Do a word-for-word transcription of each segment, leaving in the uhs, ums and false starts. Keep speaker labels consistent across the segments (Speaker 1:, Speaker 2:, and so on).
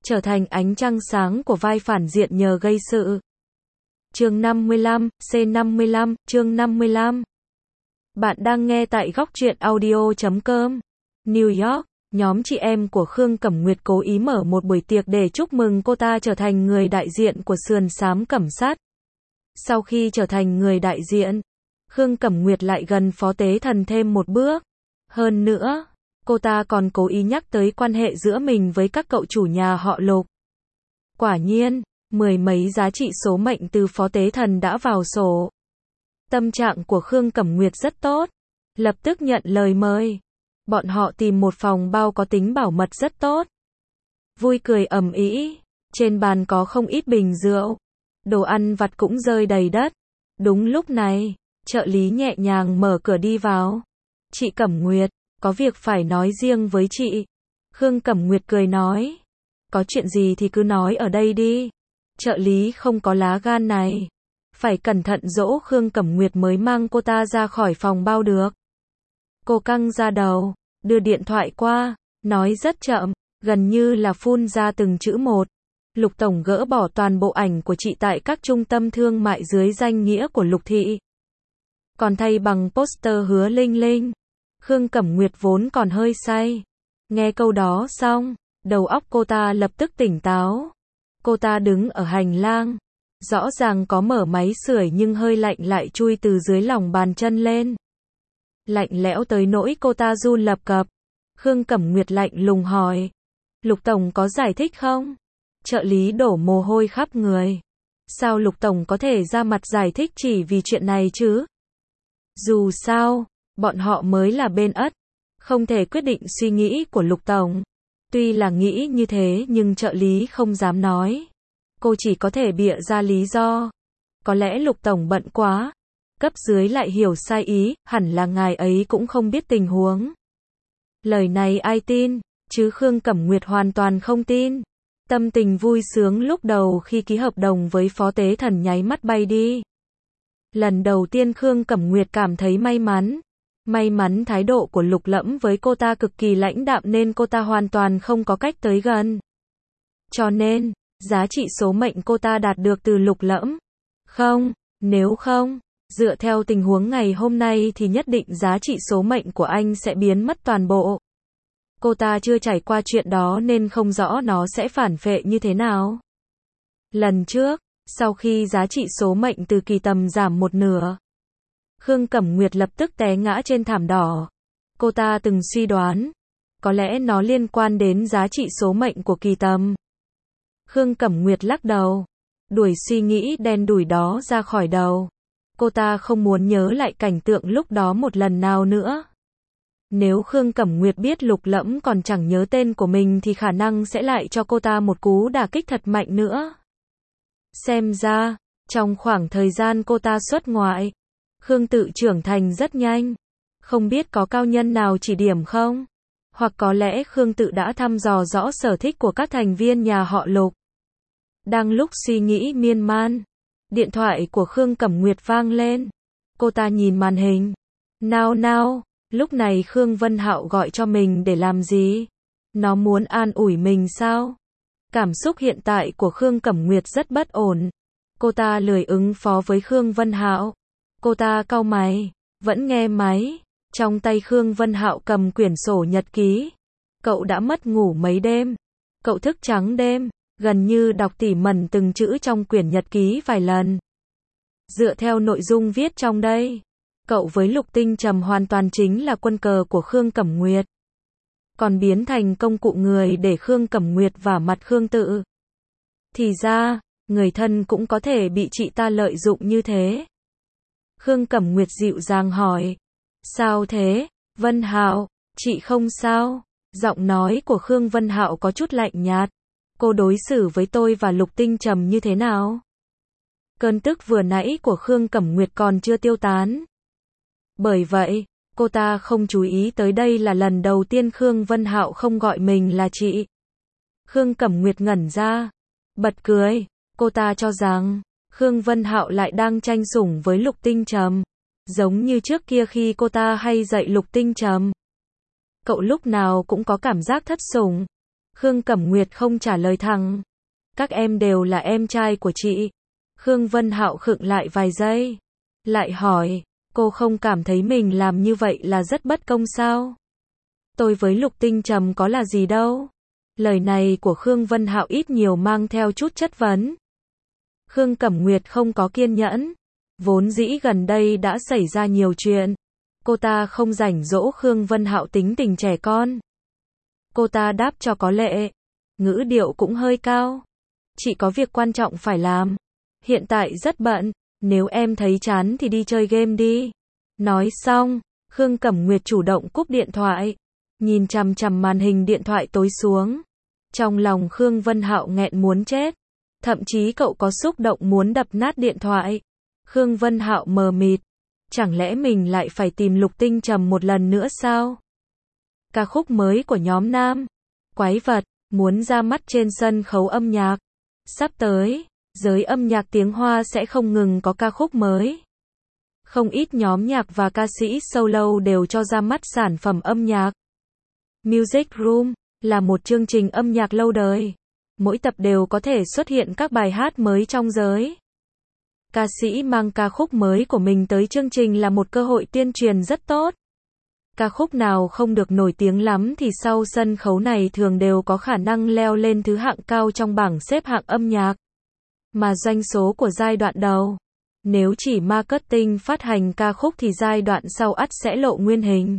Speaker 1: trở thành ánh trăng sáng của vai phản diện nhờ gây sự. Chương năm mươi lăm, C năm mươi lăm, chương năm mươi lăm. Bạn đang nghe tại góc truyện audio chấm com. New York, nhóm chị em của Khương Cẩm Nguyệt cố ý mở một buổi tiệc để chúc mừng cô ta trở thành người đại diện của sườn xám Cẩm Sát. Sau khi trở thành người đại diện, Khương Cẩm Nguyệt lại gần Phó Tế Thần thêm một bước. Hơn nữa, cô ta còn cố ý nhắc tới quan hệ giữa mình với các cậu chủ nhà họ Lục. Quả nhiên, mười mấy giá trị số mệnh từ Phó Tế Thần đã vào sổ. Tâm trạng của Khương Cẩm Nguyệt rất tốt, lập tức nhận lời mời. Bọn họ tìm một phòng bao có tính bảo mật rất tốt. Vui cười ầm ĩ, trên bàn có không ít bình rượu, đồ ăn vặt cũng rơi đầy đất. Đúng lúc này, trợ lý nhẹ nhàng mở cửa đi vào. Chị Cẩm Nguyệt, có việc phải nói riêng với chị. Khương Cẩm Nguyệt cười nói. Có chuyện gì thì cứ nói ở đây đi. Trợ lý không có lá gan này. Phải cẩn thận dỗ Khương Cẩm Nguyệt mới mang cô ta ra khỏi phòng bao được. Cô căng ra đầu, đưa điện thoại qua, nói rất chậm, gần như là phun ra từng chữ một. Lục Tổng gỡ bỏ toàn bộ ảnh của chị tại các trung tâm thương mại dưới danh nghĩa của Lục Thị. Còn thay bằng poster Hứa Linh Linh. Khương Cẩm Nguyệt vốn còn hơi say. Nghe câu đó xong, đầu óc cô ta lập tức tỉnh táo. Cô ta đứng ở hành lang. Rõ ràng có mở máy sưởi nhưng hơi lạnh lại chui từ dưới lòng bàn chân lên. Lạnh lẽo tới nỗi cô ta run lập cập. Khương Cẩm Nguyệt lạnh lùng hỏi. Lục Tổng có giải thích không? Trợ lý đổ mồ hôi khắp người. Sao Lục Tổng có thể ra mặt giải thích chỉ vì chuyện này chứ? Dù sao, bọn họ mới là bên ất. Không thể quyết định suy nghĩ của Lục Tổng. Tuy là nghĩ như thế nhưng trợ lý không dám nói. Cô chỉ có thể bịa ra lý do. Có lẽ Lục Tổng bận quá. Cấp dưới lại hiểu sai ý, hẳn là ngài ấy cũng không biết tình huống. Lời này ai tin, chứ Khương Cẩm Nguyệt hoàn toàn không tin. Tâm tình vui sướng lúc đầu khi ký hợp đồng với Phó Tế Thần nháy mắt bay đi. Lần đầu tiên Khương Cẩm Nguyệt cảm thấy may mắn. May mắn thái độ của Lục Lẫm với cô ta cực kỳ lãnh đạm nên cô ta hoàn toàn không có cách tới gần. Cho nên, giá trị số mệnh cô ta đạt được từ Lục Lẫm. Không, nếu không, dựa theo tình huống ngày hôm nay thì nhất định giá trị số mệnh của anh sẽ biến mất toàn bộ. Cô ta chưa trải qua chuyện đó nên không rõ nó sẽ phản phệ như thế nào. Lần trước, sau khi giá trị số mệnh từ Kỳ Tầm giảm một nửa, Khương Cẩm Nguyệt lập tức té ngã trên thảm đỏ. Cô ta từng suy đoán, có lẽ nó liên quan đến giá trị số mệnh của Kỳ Tầm. Khương Cẩm Nguyệt lắc đầu, đuổi suy nghĩ đen đủi đó ra khỏi đầu. Cô ta không muốn nhớ lại cảnh tượng lúc đó một lần nào nữa. Nếu Khương Cẩm Nguyệt biết Lục Lẫm còn chẳng nhớ tên của mình thì khả năng sẽ lại cho cô ta một cú đả kích thật mạnh nữa. Xem ra, trong khoảng thời gian cô ta xuất ngoại, Khương tự trưởng thành rất nhanh. Không biết có cao nhân nào chỉ điểm không? Hoặc có lẽ Khương tự đã thăm dò rõ sở thích của các thành viên nhà họ Lục. Đang lúc suy nghĩ miên man, điện thoại của Khương Cẩm Nguyệt vang lên. Cô ta nhìn màn hình. Nào nào, lúc này Khương Vân Hạo gọi cho mình để làm gì? Nó muốn an ủi mình sao? Cảm xúc hiện tại của Khương Cẩm Nguyệt rất bất ổn. Cô ta lười ứng phó với Khương Vân Hạo. Cô ta cau mày, vẫn nghe máy. Trong tay Khương Vân Hạo cầm quyển sổ nhật ký. Cậu đã mất ngủ mấy đêm. Cậu thức trắng đêm, gần như đọc tỉ mẩn từng chữ trong quyển nhật ký vài lần. Dựa theo nội dung viết trong đây, cậu với Lục Tinh Trầm hoàn toàn chính là quân cờ của Khương Cẩm Nguyệt. Còn biến thành công cụ người để Khương Cẩm Nguyệt vả mặt Khương tự. Thì ra, người thân cũng có thể bị chị ta lợi dụng như thế. Khương Cẩm Nguyệt dịu dàng hỏi. Sao thế, Vân Hạo, chị không sao? Giọng nói của Khương Vân Hạo có chút lạnh nhạt. Cô đối xử với tôi và Lục Tinh Trầm như thế nào? Cơn tức vừa nãy của Khương Cẩm Nguyệt còn chưa tiêu tán. Bởi vậy, cô ta không chú ý tới đây là lần đầu tiên Khương Vân Hạo không gọi mình là chị. Khương Cẩm Nguyệt ngẩn ra, bật cười. Cô ta cho rằng Khương Vân Hạo lại đang tranh sủng với Lục Tinh Trầm, giống như trước kia khi cô ta hay dạy Lục Tinh Trầm. Cậu lúc nào cũng có cảm giác thất sủng. Khương Cẩm Nguyệt không trả lời thẳng. Các em đều là em trai của chị. Khương Vân Hạo khựng lại vài giây. Lại hỏi, cô không cảm thấy mình làm như vậy là rất bất công sao? Tôi với Lục Tinh Trầm có là gì đâu. Lời này của Khương Vân Hạo ít nhiều mang theo chút chất vấn. Khương Cẩm Nguyệt không có kiên nhẫn. Vốn dĩ gần đây đã xảy ra nhiều chuyện. Cô ta không rảnh dỗ Khương Vân Hạo tính tình trẻ con. Cô ta đáp cho có lệ. Ngữ điệu cũng hơi cao. Chị có việc quan trọng phải làm. Hiện tại rất bận. Nếu em thấy chán thì đi chơi game đi. Nói xong, Khương Cẩm Nguyệt chủ động cúp điện thoại. Nhìn chằm chằm màn hình điện thoại tối xuống. Trong lòng Khương Vân Hạo nghẹn muốn chết. Thậm chí cậu có xúc động muốn đập nát điện thoại. Khương Vân Hạo mờ mịt. Chẳng lẽ mình lại phải tìm Lục Tinh Trầm một lần nữa sao? Ca khúc mới của nhóm Nam, Quái Vật, muốn ra mắt trên sân khấu âm nhạc. Sắp tới, giới âm nhạc tiếng Hoa sẽ không ngừng có ca khúc mới. Không ít nhóm nhạc và ca sĩ solo đều cho ra mắt sản phẩm âm nhạc. Music Room là một chương trình âm nhạc lâu đời. Mỗi tập đều có thể xuất hiện các bài hát mới trong giới. Ca sĩ mang ca khúc mới của mình tới chương trình là một cơ hội tuyên truyền rất tốt. Ca khúc nào không được nổi tiếng lắm thì sau sân khấu này thường đều có khả năng leo lên thứ hạng cao trong bảng xếp hạng âm nhạc. Mà doanh số của giai đoạn đầu, nếu chỉ marketing phát hành ca khúc thì giai đoạn sau ắt sẽ lộ nguyên hình.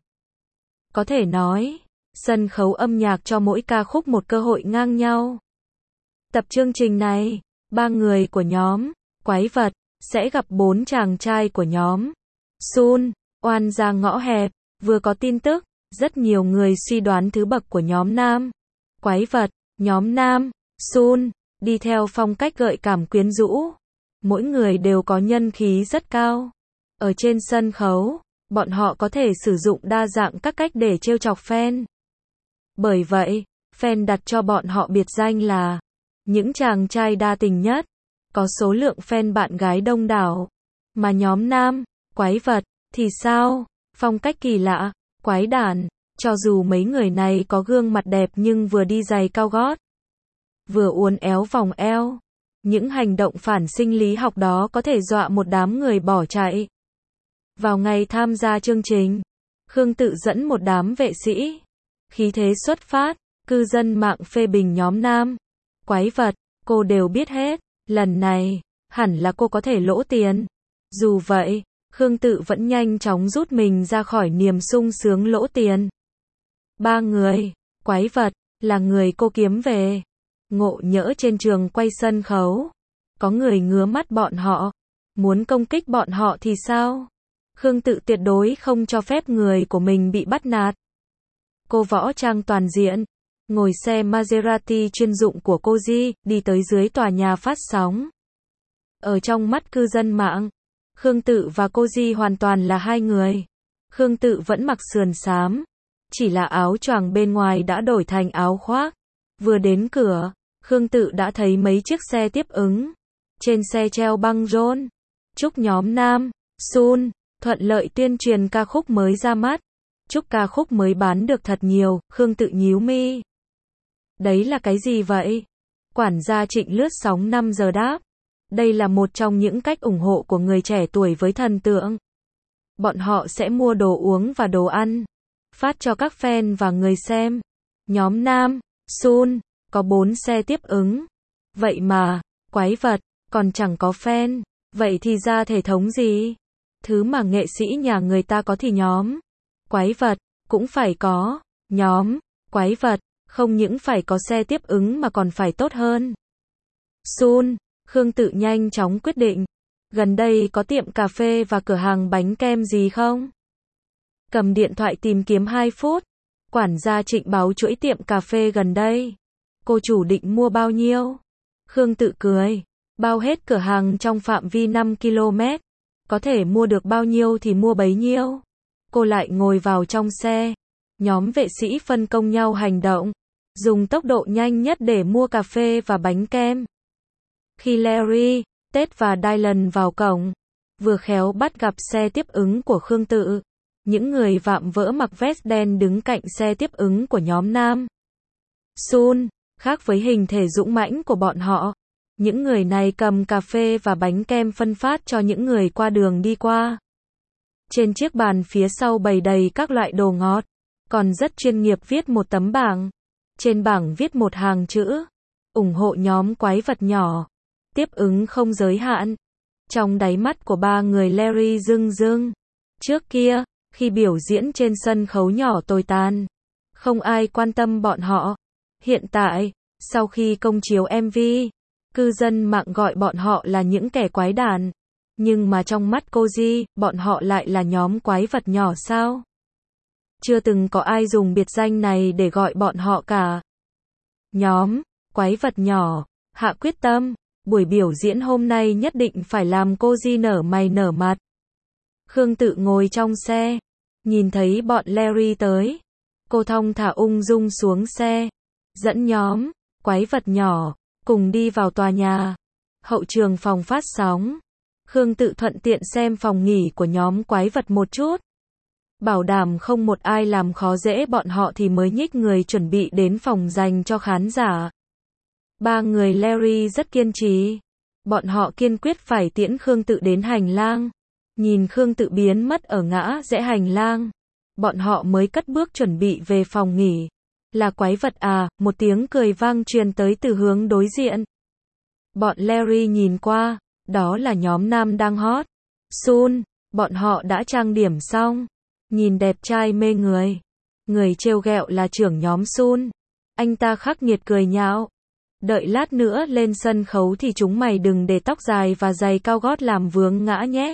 Speaker 1: Có thể nói, sân khấu âm nhạc cho mỗi ca khúc một cơ hội ngang nhau. Tập chương trình này, ba người của nhóm Quái Vật sẽ gặp bốn chàng trai của nhóm Sun oan ra ngõ hẹp. Vừa có tin tức, rất nhiều người suy đoán thứ bậc của nhóm Nam Quái Vật, nhóm Nam Sun đi theo phong cách gợi cảm quyến rũ. Mỗi người đều có nhân khí rất cao. Ở trên sân khấu, bọn họ có thể sử dụng đa dạng các cách để trêu chọc fan. Bởi vậy, fan đặt cho bọn họ biệt danh là những chàng trai đa tình nhất, có số lượng fan bạn gái đông đảo. Mà nhóm Nam Quái Vật thì sao? Phong cách kỳ lạ, quái đản. Cho dù mấy người này có gương mặt đẹp nhưng vừa đi giày cao gót, vừa uốn éo vòng eo, những hành động phản sinh lý học đó có thể dọa một đám người bỏ chạy. Vào ngày tham gia chương trình, Khương tự dẫn một đám vệ sĩ, khí thế xuất phát, cư dân mạng phê bình nhóm Nam Quái Vật, cô đều biết hết, lần này, hẳn là cô có thể lỗ tiền. Dù vậy, Khương tự vẫn nhanh chóng rút mình ra khỏi niềm sung sướng lỗ tiền. Ba người Quái Vật là người cô kiếm về. Ngộ nhỡ trên trường quay sân khấu, có người ngứa mắt bọn họ, muốn công kích bọn họ thì sao? Khương tự tuyệt đối không cho phép người của mình bị bắt nạt. Cô võ trang toàn diện, ngồi xe Maserati chuyên dụng của cô Di, đi tới dưới tòa nhà phát sóng. Ở trong mắt cư dân mạng, Khương tự và cô Di hoàn toàn là hai người. Khương tự vẫn mặc sườn xám, chỉ là áo choàng bên ngoài đã đổi thành áo khoác. Vừa đến cửa, Khương tự đã thấy mấy chiếc xe tiếp ứng. Trên xe treo băng rôn. Chúc nhóm Nam Sun thuận lợi tuyên truyền ca khúc mới ra mắt. Chúc ca khúc mới bán được thật nhiều. Khương tự nhíu mi. Đấy là cái gì vậy? Quản gia Trịnh lướt sóng năm giờ đáp. Đây là một trong những cách ủng hộ của người trẻ tuổi với thần tượng. Bọn họ sẽ mua đồ uống và đồ ăn, phát cho các fan và người xem. Nhóm Nam Sun có bốn xe tiếp ứng. Vậy mà, Quái Vật còn chẳng có fan. Vậy thì ra thể thống gì? Thứ mà nghệ sĩ nhà người ta có thì nhóm Quái Vật cũng phải có. Nhóm Quái Vật không những phải có xe tiếp ứng mà còn phải tốt hơn. Sun, Khương tự nhanh chóng quyết định. Gần đây có tiệm cà phê và cửa hàng bánh kem gì không? Cầm điện thoại tìm kiếm hai phút. Quản gia Trịnh báo chuỗi tiệm cà phê gần đây. Cô chủ định mua bao nhiêu? Khương tự cười. Bao hết cửa hàng trong phạm vi năm ki lô mét. Có thể mua được bao nhiêu thì mua bấy nhiêu. Cô lại ngồi vào trong xe. Nhóm vệ sĩ phân công nhau hành động, dùng tốc độ nhanh nhất để mua cà phê và bánh kem. Khi Larry, Ted và Dylan vào cổng, vừa khéo bắt gặp xe tiếp ứng của Khương tự. Những người vạm vỡ mặc vest đen đứng cạnh xe tiếp ứng của nhóm Nam Sun, khác với hình thể dũng mãnh của bọn họ. Những người này cầm cà phê và bánh kem phân phát cho những người qua đường đi qua. Trên chiếc bàn phía sau bày đầy các loại đồ ngọt, còn rất chuyên nghiệp viết một tấm bảng. Trên bảng viết một hàng chữ, ủng hộ nhóm quái vật nhỏ, tiếp ứng không giới hạn. Trong đáy mắt của ba người Larry rưng rưng. Trước kia, khi biểu diễn trên sân khấu nhỏ tồi tàn, không ai quan tâm bọn họ. Hiện tại, sau khi công chiếu em vê, cư dân mạng gọi bọn họ là những kẻ quái đản. Nhưng mà trong mắt Koji, bọn họ lại là nhóm quái vật nhỏ sao? Chưa từng có ai dùng biệt danh này để gọi bọn họ cả. Nhóm quái vật nhỏ hạ quyết tâm, buổi biểu diễn hôm nay nhất định phải làm Koji nở mày nở mặt. Khương Tự ngồi trong xe, nhìn thấy bọn Larry tới. Cô thong thả ung dung xuống xe, dẫn nhóm quái vật nhỏ cùng đi vào tòa nhà. Hậu trường phòng phát sóng. Khương Tự thuận tiện xem phòng nghỉ của nhóm quái vật một chút. Bảo đảm không một ai làm khó dễ bọn họ thì mới nhích người chuẩn bị đến phòng dành cho khán giả. Ba người Larry rất kiên trì. Bọn họ kiên quyết phải tiễn Khương Tự đến hành lang. Nhìn Khương Tự biến mất ở ngã rẽ hành lang, bọn họ mới cất bước chuẩn bị về phòng nghỉ. Là quái vật à, một tiếng cười vang truyền tới từ hướng đối diện. Bọn Larry nhìn qua, đó là nhóm nam đang hot. Sun, bọn họ đã trang điểm xong, nhìn đẹp trai mê người. Người trêu ghẹo là trưởng nhóm Sun. Anh ta khắc nghiệt cười nhạo. Đợi lát nữa lên sân khấu thì chúng mày đừng để tóc dài và giày cao gót làm vướng ngã nhé.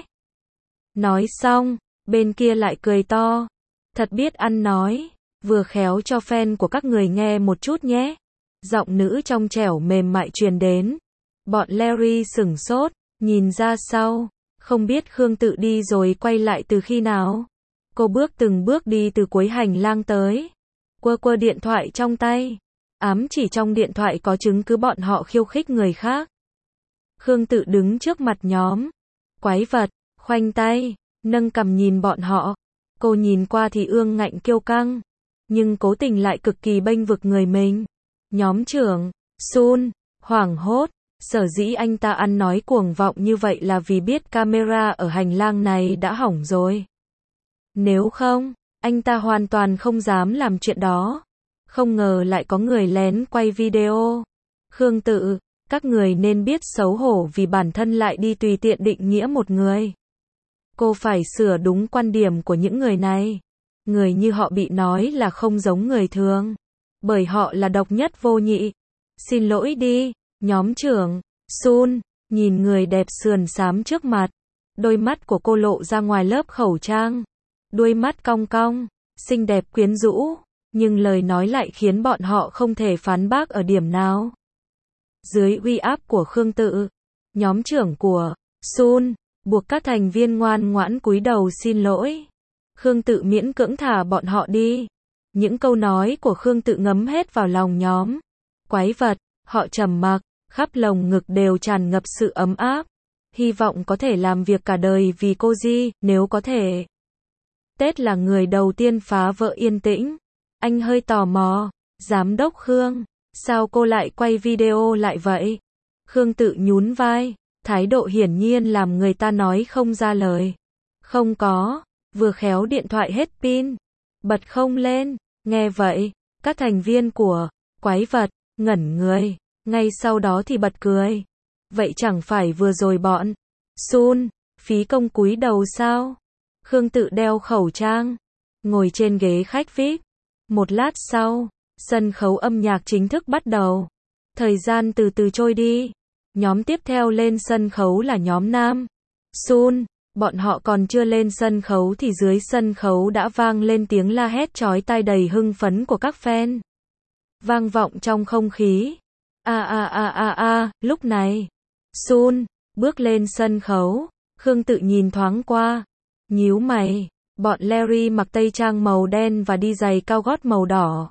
Speaker 1: Nói xong, bên kia lại cười to. Thật biết ăn nói, vừa khéo cho fan của các người nghe một chút nhé. Giọng nữ trong trẻo mềm mại truyền đến. Bọn Larry sửng sốt, nhìn ra sau, không biết Khương Tự đi rồi quay lại từ khi nào. Cô bước từng bước đi từ cuối hành lang tới, quơ quơ điện thoại trong tay, ám chỉ trong điện thoại có chứng cứ bọn họ khiêu khích người khác. Khương Tự đứng trước mặt nhóm quái vật, khoanh tay, nâng cằm nhìn bọn họ. Cô nhìn qua thì ương ngạnh kiêu căng, nhưng cố tình lại cực kỳ bênh vực người mình. Nhóm trưởng Sun hoảng hốt, sở dĩ anh ta ăn nói cuồng vọng như vậy là vì biết camera ở hành lang này đã hỏng rồi. Nếu không, anh ta hoàn toàn không dám làm chuyện đó. Không ngờ lại có người lén quay video. Khương Tự, các người nên biết xấu hổ vì bản thân lại đi tùy tiện định nghĩa một người. Cô phải sửa đúng quan điểm của những người này. Người như họ bị nói là không giống người thường, bởi họ là độc nhất vô nhị. Xin lỗi đi, nhóm trưởng Sun, nhìn người đẹp sườn xám trước mặt. Đôi mắt của cô lộ ra ngoài lớp khẩu trang. Đuôi mắt cong cong, xinh đẹp quyến rũ, nhưng lời nói lại khiến bọn họ không thể phán bác ở điểm nào. Dưới uy áp của Khương Tự, nhóm trưởng của Sun buộc các thành viên ngoan ngoãn cúi đầu xin lỗi. Khương Tự miễn cưỡng thả bọn họ đi. Những câu nói của Khương Tự ngấm hết vào lòng nhóm quái vật. Họ trầm mặc, khắp lồng ngực đều tràn ngập sự ấm áp. Hy vọng có thể làm việc cả đời vì Koji, nếu có thể. Tết là người đầu tiên phá vỡ yên tĩnh. Anh hơi tò mò. Giám đốc Khương, sao cô lại quay video lại vậy? Khương Tự nhún vai, thái độ hiển nhiên làm người ta nói không ra lời. Không có, vừa khéo điện thoại hết pin, bật không lên. Nghe vậy, các thành viên của quái vật ngẩn người, ngay sau đó thì bật cười. Vậy chẳng phải vừa rồi bọn Sun phí công cúi đầu sao? Khương Tự đeo khẩu trang, ngồi trên ghế khách vi ai pi. Một lát sau, sân khấu âm nhạc chính thức bắt đầu. Thời gian từ từ trôi đi. Nhóm tiếp theo lên sân khấu là nhóm nam Sun. Bọn họ còn chưa lên sân khấu thì dưới sân khấu đã vang lên tiếng la hét chói tai đầy hưng phấn của các fan. Vang vọng trong không khí. A a a a a, lúc này, Sun bước lên sân khấu. Khương Tự nhìn thoáng qua, nhíu mày. Bọn Larry mặc tây trang màu đen và đi giày cao gót màu đỏ.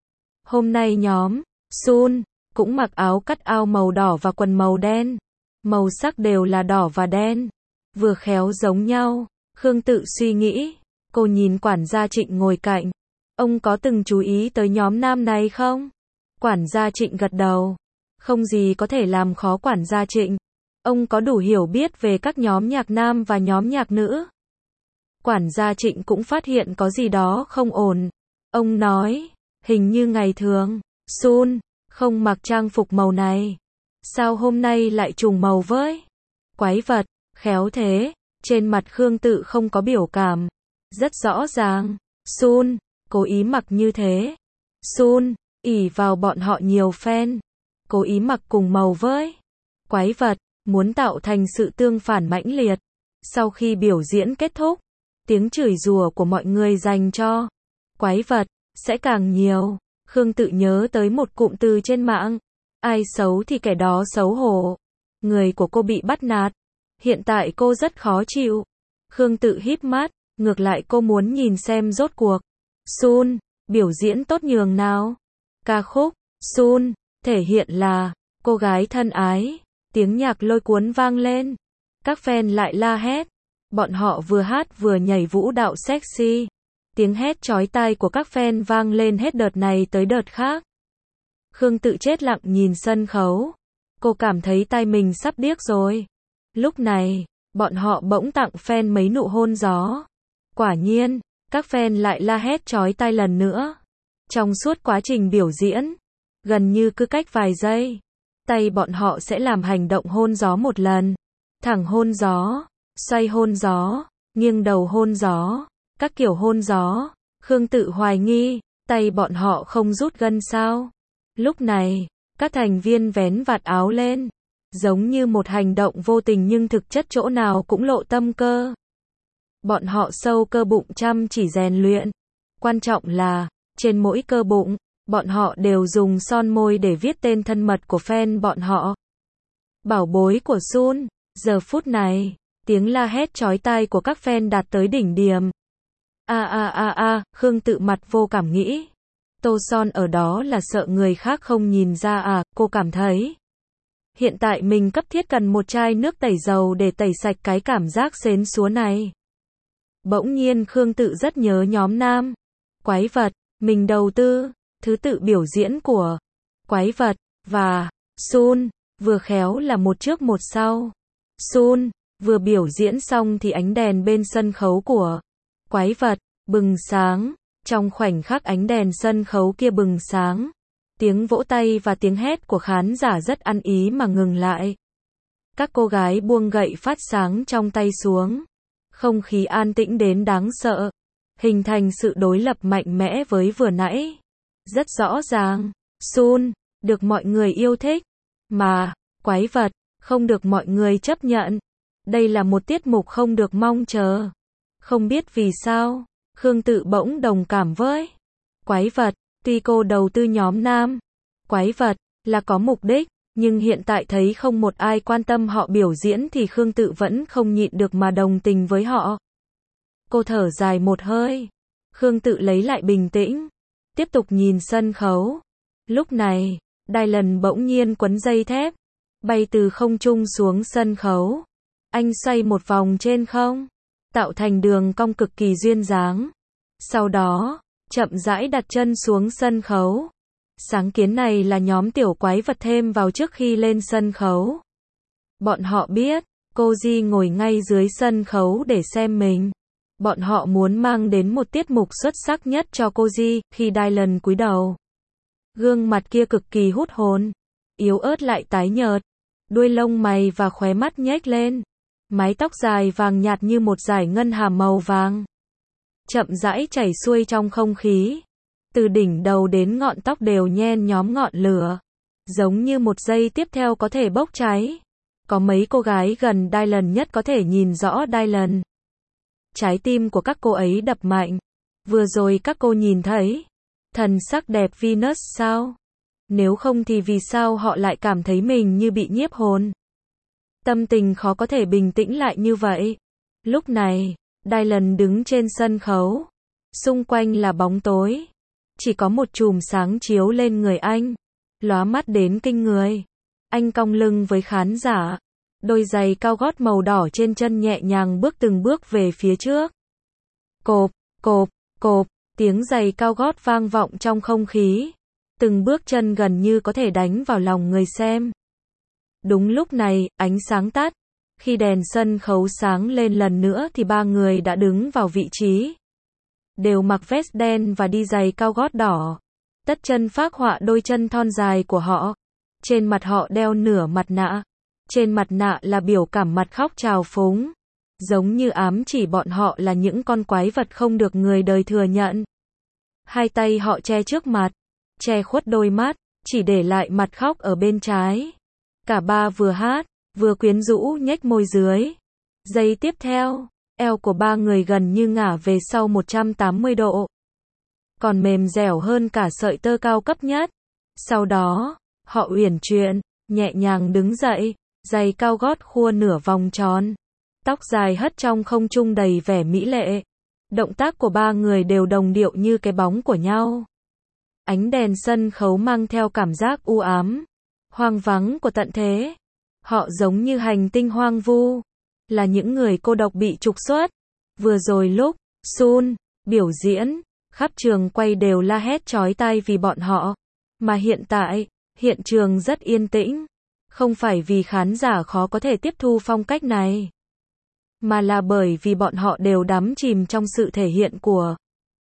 Speaker 1: Hôm nay nhóm Sun cũng mặc áo cắt ao màu đỏ và quần màu đen. Màu sắc đều là đỏ và đen, vừa khéo giống nhau. Khương Tự suy nghĩ. Cô nhìn quản gia Trịnh ngồi cạnh. Ông có từng chú ý tới nhóm nam này không? Quản gia Trịnh gật đầu. Không gì có thể làm khó quản gia Trịnh. Ông có đủ hiểu biết về các nhóm nhạc nam và nhóm nhạc nữ. Quản gia Trịnh cũng phát hiện có gì đó không ổn. Ông nói, hình như ngày thường, Sun không mặc trang phục màu này. Sao hôm nay lại trùng màu với? Quái vật, khéo thế. Trên mặt Khương Tự không có biểu cảm. Rất rõ ràng, Sun cố ý mặc như thế. Sun ỷ vào bọn họ nhiều fan, cố ý mặc cùng màu với. Quái vật, muốn tạo thành sự tương phản mãnh liệt. Sau khi biểu diễn kết thúc, tiếng chửi rủa của mọi người dành cho quái vật sẽ càng nhiều. Khương Tự nhớ tới một cụm từ trên mạng. Ai xấu thì kẻ đó xấu hổ. Người của cô bị bắt nạt. Hiện tại cô rất khó chịu. Khương Tự híp mắt, ngược lại cô muốn nhìn xem rốt cuộc Sun biểu diễn tốt nhường nào. Ca khúc Sun thể hiện là cô gái thân ái. Tiếng nhạc lôi cuốn vang lên. Các fan lại la hét. Bọn họ vừa hát vừa nhảy vũ đạo sexy. Tiếng hét chói tai của các fan vang lên hết đợt này tới đợt khác. Khương Tự chết lặng nhìn sân khấu. Cô cảm thấy tai mình sắp điếc rồi. Lúc này, bọn họ bỗng tặng fan mấy nụ hôn gió. Quả nhiên, các fan lại la hét chói tai lần nữa. Trong suốt quá trình biểu diễn, gần như cứ cách vài giây, tay bọn họ sẽ làm hành động hôn gió một lần. Thẳng hôn gió, xoay hôn gió, nghiêng đầu hôn gió, các kiểu hôn gió. Khương Tự hoài nghi, tay bọn họ không rút gân sao? Lúc này, các thành viên vén vạt áo lên, giống như một hành động vô tình nhưng thực chất chỗ nào cũng lộ tâm cơ. Bọn họ sâu cơ bụng chăm chỉ rèn luyện. Quan trọng là, trên mỗi cơ bụng, bọn họ đều dùng son môi để viết tên thân mật của fan bọn họ. Bảo bối của Sun, giờ phút này, tiếng la hét chói tai của các fan đạt tới đỉnh điểm. A a a a, Khương Tự mặt vô cảm nghĩ. Tô son ở đó là sợ người khác không nhìn ra à, cô cảm thấy. Hiện tại mình cấp thiết cần một chai nước tẩy dầu để tẩy sạch cái cảm giác xến xúa này. Bỗng nhiên Khương Tự rất nhớ nhóm nam. Quái vật, mình đầu tư, thứ tự biểu diễn của Quái vật và Sun vừa khéo là một trước một sau. Sun vừa biểu diễn xong thì ánh đèn bên sân khấu của Quái vật bừng sáng. Trong khoảnh khắc ánh đèn sân khấu kia bừng sáng, tiếng vỗ tay và tiếng hét của khán giả rất ăn ý mà ngừng lại. Các cô gái buông gậy phát sáng trong tay xuống. Không khí an tĩnh đến đáng sợ, hình thành sự đối lập mạnh mẽ với vừa nãy. Rất rõ ràng, Sun được mọi người yêu thích, mà Quái vật không được mọi người chấp nhận. Đây là một tiết mục không được mong chờ. Không biết vì sao, Khương Tự bỗng đồng cảm với Quái vật. Tuy cô đầu tư nhóm nam Quái vật là có mục đích, nhưng hiện tại thấy không một ai quan tâm họ biểu diễn thì Khương Tự vẫn không nhịn được mà đồng tình với họ. Cô thở dài một hơi. Khương Tự lấy lại bình tĩnh, tiếp tục nhìn sân khấu. Lúc này, Dylan bỗng nhiên quấn dây thép, bay từ không trung xuống sân khấu. Anh xoay một vòng trên không, tạo thành đường cong cực kỳ duyên dáng. Sau đó, chậm rãi đặt chân xuống sân khấu. Sáng kiến này là nhóm tiểu quái vật thêm vào trước khi lên sân khấu. Bọn họ biết, Koji ngồi ngay dưới sân khấu để xem mình. Bọn họ muốn mang đến một tiết mục xuất sắc nhất cho Koji. Khi Dylan cúi đầu, gương mặt kia cực kỳ hút hồn, yếu ớt lại tái nhợt, đuôi lông mày và khóe mắt nhếch lên, mái tóc dài vàng nhạt như một dải ngân hà màu vàng, chậm rãi chảy xuôi trong không khí. Từ đỉnh đầu đến ngọn tóc đều nhen nhóm ngọn lửa, giống như một giây tiếp theo có thể bốc cháy. Có mấy cô gái gần Dylan nhất có thể nhìn rõ Dylan. Trái tim của các cô ấy đập mạnh. Vừa rồi các cô nhìn thấy thần sắc đẹp Venus sao? Nếu không thì vì sao họ lại cảm thấy mình như bị nhiếp hồn? Tâm tình khó có thể bình tĩnh lại như vậy. Lúc này, Dylan đứng trên sân khấu. Xung quanh là bóng tối. Chỉ có một chùm sáng chiếu lên người anh, lóa mắt đến kinh người. Anh cong lưng với khán giả, đôi giày cao gót màu đỏ trên chân nhẹ nhàng bước từng bước về phía trước. Cộp, cộp, cộp, tiếng giày cao gót vang vọng trong không khí. từng bước chân gần như có thể đánh vào lòng người xem. Đúng lúc này, ánh sáng tắt. Khi đèn sân khấu sáng lên lần nữa thì ba người đã đứng vào vị trí. Đều mặc vest đen và đi giày cao gót đỏ. Tất chân phác họa đôi chân thon dài của họ. Trên mặt họ đeo nửa mặt nạ. Trên mặt nạ là biểu cảm mặt khóc trào phúng. Giống như ám chỉ bọn họ là những con quái vật không được người đời thừa nhận. Hai tay họ che trước mặt, che khuất đôi mắt, chỉ để lại mặt khóc ở bên trái. Cả ba vừa hát, vừa quyến rũ nhếch môi dưới. Giây tiếp theo, eo của ba người gần như ngả về sau một trăm tám mươi độ. Còn mềm dẻo hơn cả sợi tơ cao cấp nhất. Sau đó, họ uyển chuyển, nhẹ nhàng đứng dậy, giày cao gót khua nửa vòng tròn. Tóc dài hất trong không trung đầy vẻ mỹ lệ. Động tác của ba người đều đồng điệu như cái bóng của nhau. Ánh đèn sân khấu mang theo cảm giác u ám, hoang vắng của tận thế. Họ giống như hành tinh hoang vu, là những người cô độc bị trục xuất. Vừa rồi lúc Sun biểu diễn, khắp trường quay đều la hét chói tai vì bọn họ. Mà hiện tại, hiện trường rất yên tĩnh. Không phải vì khán giả khó có thể tiếp thu phong cách này, mà là bởi vì bọn họ đều đắm chìm trong sự thể hiện của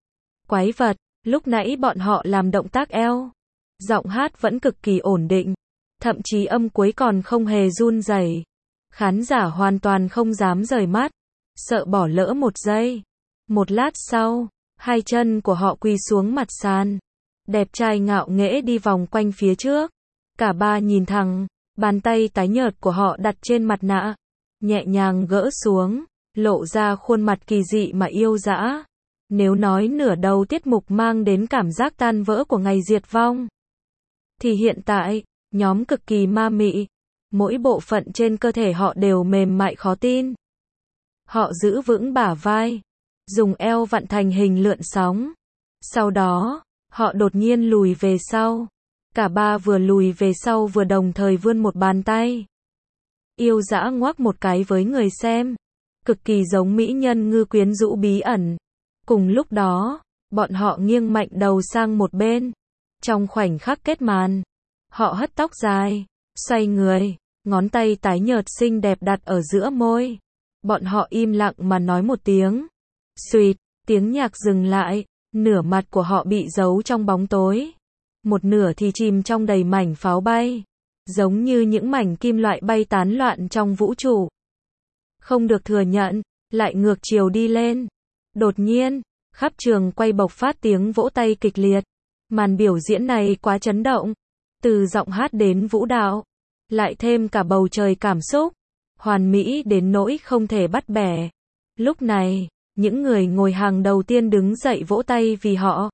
Speaker 1: quái vật. Lúc nãy bọn họ làm động tác eo. Giọng hát vẫn cực kỳ ổn định. Thậm chí âm cuối còn không hề run rẩy. Khán giả hoàn toàn không dám rời mắt, sợ bỏ lỡ một giây. Một lát sau, hai chân của họ quỳ xuống mặt sàn. Đẹp trai ngạo nghễ đi vòng quanh phía trước. Cả ba nhìn thẳng, bàn tay tái nhợt của họ đặt trên mặt nạ. Nhẹ nhàng gỡ xuống, lộ ra khuôn mặt kỳ dị mà yêu dã. Nếu nói nửa đầu tiết mục mang đến cảm giác tan vỡ của ngày diệt vong, thì hiện tại, nhóm cực kỳ ma mị. Mỗi bộ phận trên cơ thể họ đều mềm mại khó tin. Họ giữ vững bả vai, dùng eo vặn thành hình lượn sóng. Sau đó, họ đột nhiên lùi về sau. Cả ba vừa lùi về sau vừa đồng thời vươn một bàn tay. Yêu dã ngoắc một cái với người xem. Cực kỳ giống mỹ nhân ngư quyến rũ bí ẩn. Cùng lúc đó, bọn họ nghiêng mạnh đầu sang một bên. Trong khoảnh khắc kết màn, họ hất tóc dài, xoay người, ngón tay tái nhợt xinh đẹp đặt ở giữa môi. Bọn họ im lặng mà nói một tiếng. Xuỵt, tiếng nhạc dừng lại, nửa mặt của họ bị giấu trong bóng tối. Một nửa thì chìm trong đầy mảnh pháo bay. Giống như những mảnh kim loại bay tán loạn trong vũ trụ. Không được thừa nhận, lại ngược chiều đi lên. Đột nhiên, khắp trường quay bộc phát tiếng vỗ tay kịch liệt. Màn biểu diễn này quá chấn động. Từ giọng hát đến vũ đạo, lại thêm cả bầu trời cảm xúc. Hoàn mỹ đến nỗi không thể bắt bẻ. Lúc này, những người ngồi hàng đầu tiên đứng dậy vỗ tay vì họ.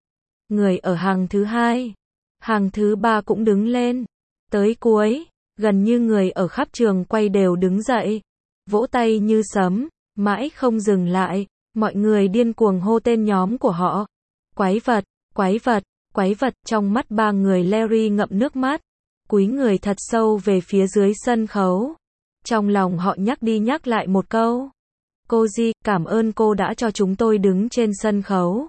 Speaker 1: Người ở hàng thứ hai, hàng thứ ba cũng đứng lên. Tới cuối, gần như người ở khắp trường quay đều đứng dậy. Vỗ tay như sấm, mãi không dừng lại. Mọi người điên cuồng hô tên nhóm của họ. Quái vật, quái vật, quái vật. Trong mắt ba người Larry ngậm nước mắt. Cúi người thật sâu về phía dưới sân khấu. Trong lòng họ nhắc đi nhắc lại một câu. Koji, cảm ơn cô đã cho chúng tôi đứng trên sân khấu.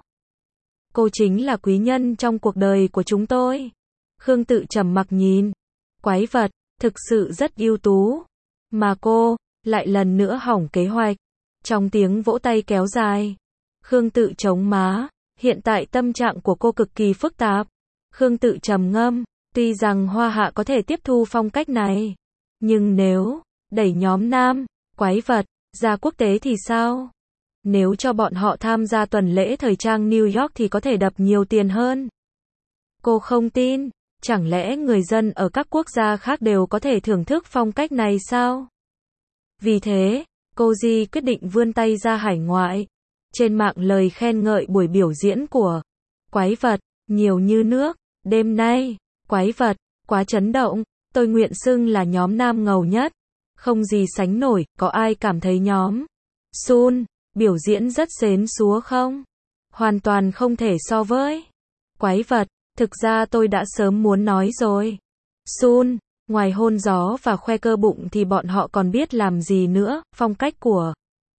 Speaker 1: Cô chính là quý nhân trong cuộc đời của chúng tôi. Khương Tự trầm mặc nhìn. Quái vật, thực sự rất ưu tú. Mà cô, lại lần nữa hỏng kế hoạch. Trong tiếng vỗ tay kéo dài, Khương Tự chống má. Hiện tại tâm trạng của cô cực kỳ phức tạp. Khương Tự trầm ngâm. Tuy rằng Hoa Hạ có thể tiếp thu phong cách này, nhưng nếu đẩy nhóm nam, quái vật, ra quốc tế thì sao? Nếu cho bọn họ tham gia tuần lễ thời trang New York thì có thể đập nhiều tiền hơn. Cô không tin, chẳng lẽ người dân ở các quốc gia khác đều có thể thưởng thức phong cách này sao? Vì thế, Koji quyết định vươn tay ra hải ngoại. Trên mạng lời khen ngợi buổi biểu diễn của quái vật, nhiều như nước. Đêm nay, quái vật, quá chấn động. Tôi nguyện xưng là nhóm nam ngầu nhất. Không gì sánh nổi. Có ai cảm thấy nhóm Sun biểu diễn rất sến súa không? Hoàn toàn không thể so với quái vật. Thực ra tôi đã sớm muốn nói rồi. Sun, ngoài hôn gió và khoe cơ bụng thì bọn họ còn biết làm gì nữa. Phong cách của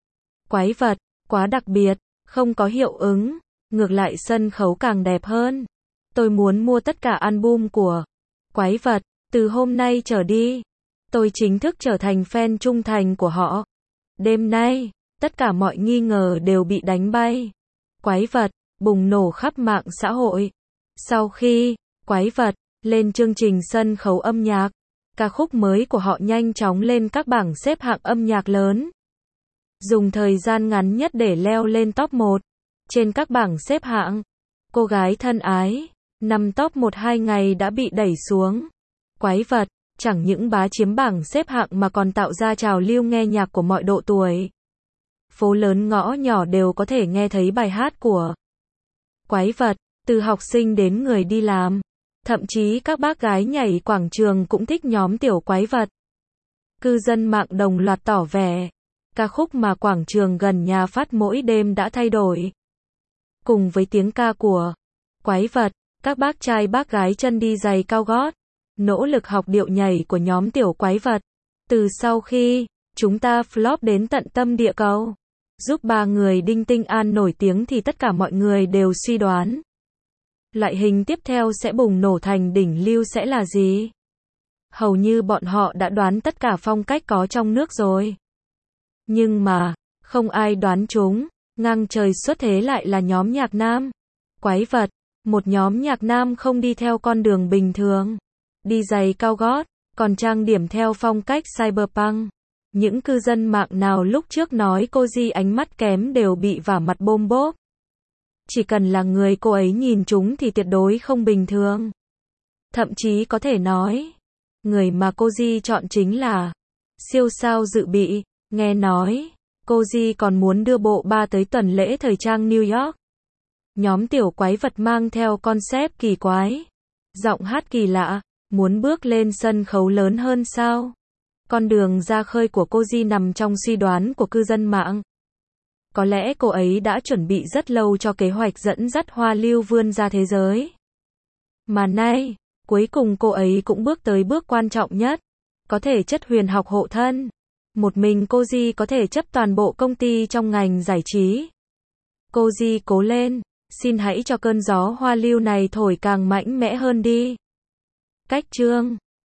Speaker 1: quái vật, quá đặc biệt, không có hiệu ứng. Ngược lại sân khấu càng đẹp hơn. Tôi muốn mua tất cả album của Quái vật. Từ hôm nay trở đi, tôi chính thức trở thành fan trung thành của họ. Đêm nay, tất cả mọi nghi ngờ đều bị đánh bay. Quái vật bùng nổ khắp mạng xã hội. Sau khi Quái vật lên chương trình sân khấu âm nhạc, ca khúc mới của họ nhanh chóng lên các bảng xếp hạng âm nhạc lớn. Dùng thời gian ngắn nhất để leo lên top một trên các bảng xếp hạng. Cô gái thân ái, nằm top một hai ngày đã bị đẩy xuống. Quái vật chẳng những bá chiếm bảng xếp hạng mà còn tạo ra trào lưu nghe nhạc của mọi độ tuổi. Phố lớn ngõ nhỏ đều có thể nghe thấy bài hát của Quái vật, từ học sinh đến người đi làm. Thậm chí các bác gái nhảy quảng trường cũng thích nhóm tiểu Quái vật. Cư dân mạng đồng loạt tỏ vẻ, ca khúc mà quảng trường gần nhà phát mỗi đêm đã thay đổi. Cùng với tiếng ca của Quái vật, các bác trai bác gái chân đi giày cao gót, nỗ lực học điệu nhảy của nhóm tiểu Quái vật. Từ sau khi chúng ta flop đến tận tâm địa cầu, giúp ba người Đinh Tinh An nổi tiếng thì tất cả mọi người đều suy đoán loại hình tiếp theo sẽ bùng nổ thành đỉnh lưu sẽ là gì. Hầu như bọn họ đã đoán tất cả phong cách có trong nước rồi. Nhưng mà, không ai đoán chúng, ngang trời xuất thế lại là nhóm nhạc nam. Quái vật, một nhóm nhạc nam không đi theo con đường bình thường, đi giày cao gót, còn trang điểm theo phong cách cyberpunk. Những cư dân mạng nào lúc trước nói cô Di ánh mắt kém đều bị vả mặt bôm bốp. Chỉ cần là người cô ấy nhìn chúng thì tuyệt đối không bình thường. Thậm chí có thể nói, người mà cô Di chọn chính là siêu sao dự bị. Nghe nói, cô Di còn muốn đưa bộ ba tới tuần lễ thời trang New York. Nhóm tiểu Quái vật mang theo concept kỳ quái, giọng hát kỳ lạ, muốn bước lên sân khấu lớn hơn sao? Con đường ra khơi của cô Di nằm trong suy đoán của cư dân mạng. Có lẽ cô ấy đã chuẩn bị rất lâu cho kế hoạch dẫn dắt hoa lưu vươn ra thế giới. Mà nay, cuối cùng cô ấy cũng bước tới bước quan trọng nhất. Có thể chất huyền học hộ thân. Một mình cô Di có thể chấp toàn bộ công ty trong ngành giải trí. Cô Di cố lên, xin hãy cho cơn gió hoa lưu này thổi càng mạnh mẽ hơn đi. Cách chương